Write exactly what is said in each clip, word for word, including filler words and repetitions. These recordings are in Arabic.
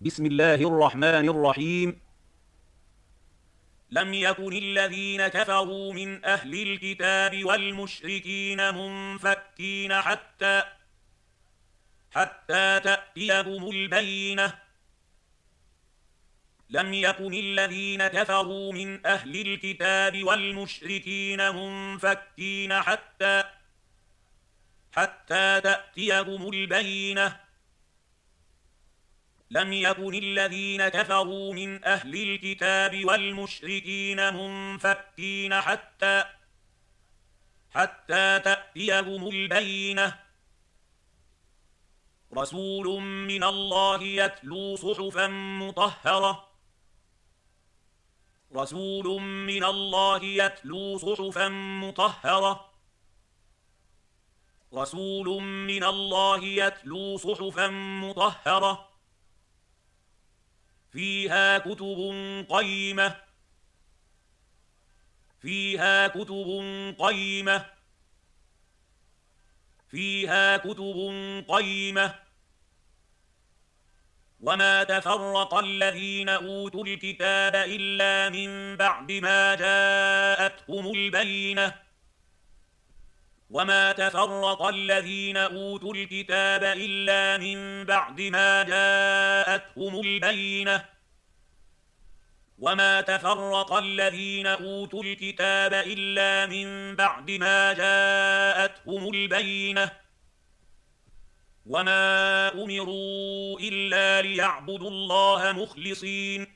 بسم الله الرحمن الرحيم. لم يكن الذين كفروا من أهل الكتاب والمشركين منفكين حتى حتى تأتيهم البينة لم يكن الذين كفروا من أهل الكتاب والمشركين منفكين حتى حتى تأتيهم البينة لم يكن الذين كفروا من أهل الكتاب والمشركين منفكين حتى حتى تأتيهم البينة رسول من الله يتلو صحفا مطهرة رسول من الله يتلو صحفا مطهرة رسول من الله يتلو صحفا مطهرة فيها كتب قيمة فيها كتب قيمة فيها كتب قيمة وما تفرق الذين أوتوا الكتاب إلا من بعد ما جاءتهم البينة وما تفرق الذين أوتوا الكتاب إلا من بعد ما جاءتهم البينة وما تفرق الذين أوتوا الكتاب إلا من بعد ما جاءتهم البينة وما أمروا إلا ليعبدوا الله مخلصين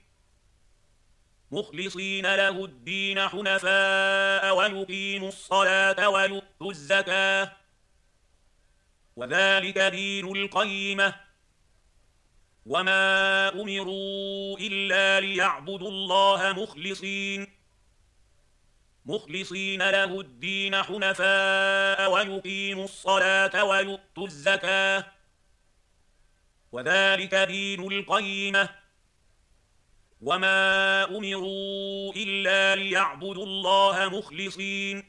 مخلصين له الدين حنفاء ويقيموا الصلاة ويؤتوا الزكاة وذلك دين القيمة وما أمروا إلا ليعبدوا الله مخلصين مخلصين له الدين حنفاء ويقيموا الصلاة ويؤتوا الزكاة وذلك دين القيمة وما أمروا إلا ليعبدوا الله مخلصين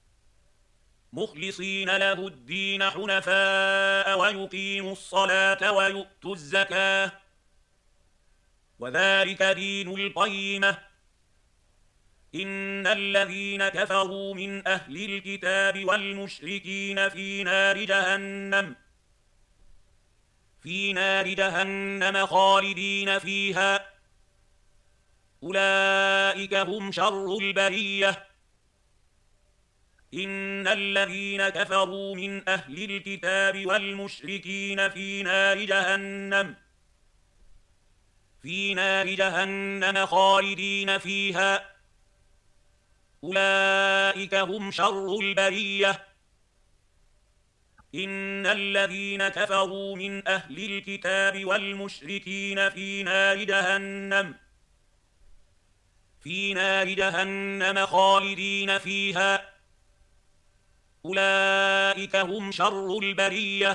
مخلصين له الدين حنفاء ويقيموا الصلاة ويؤتوا الزكاة وذلك دين القيمة إن الذين كفروا من أهل الكتاب والمشركين في نار جهنم في نار جهنم خالدين فيها أولئك هم شر البرية إن الذين كفروا من أهل الكتاب والمشركين في نار جهنم في نار جهنم خالدين فيها أولئك هم شر البرية إن الذين كفروا من أهل الكتاب والمشركين في نار جهنم في نار جهنم خالدين فيها أولئك هم شر البرية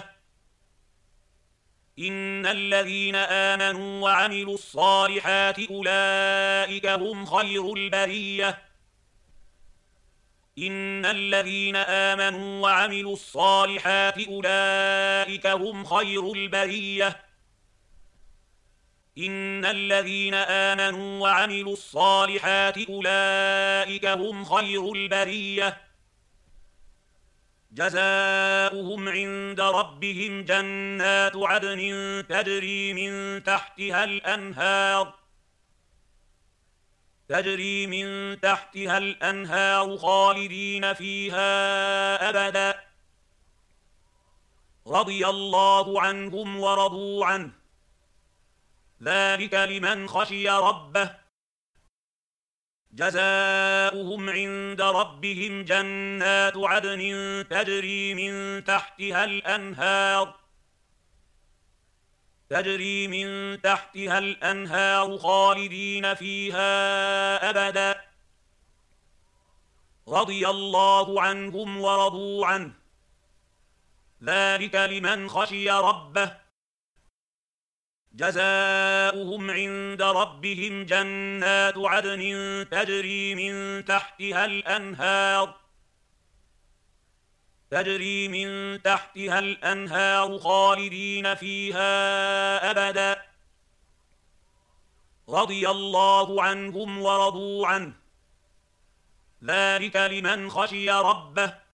إن الذين آمنوا وعملوا الصالحات أولئك هم خير البرية إن الذين آمنوا وعملوا الصالحات أولئك هم خير البرية إن الذين آمنوا وعملوا الصالحات أولئك هم خير البرية جزاؤهم عند ربهم جنات عدن تجري من تحتها الأنهار تجري من تحتها الأنهار خالدين فيها أبدا رضي الله عنهم ورضوا عنه ذلك لمن خشي ربه جزاؤهم عند ربهم جنات عدن تجري من تحتها الأنهار تجري من تحتها الأنهار خالدين فيها أبدا رضي الله عنهم ورضوا عنه ذلك لمن خشي ربه جزاؤهم عند ربهم جنات عدن تجري من تحتها الأنهار تجري من تحتها الأنهار خالدين فيها أبدا رضي الله عنهم ورضوا عنه ذلك لمن خشي ربه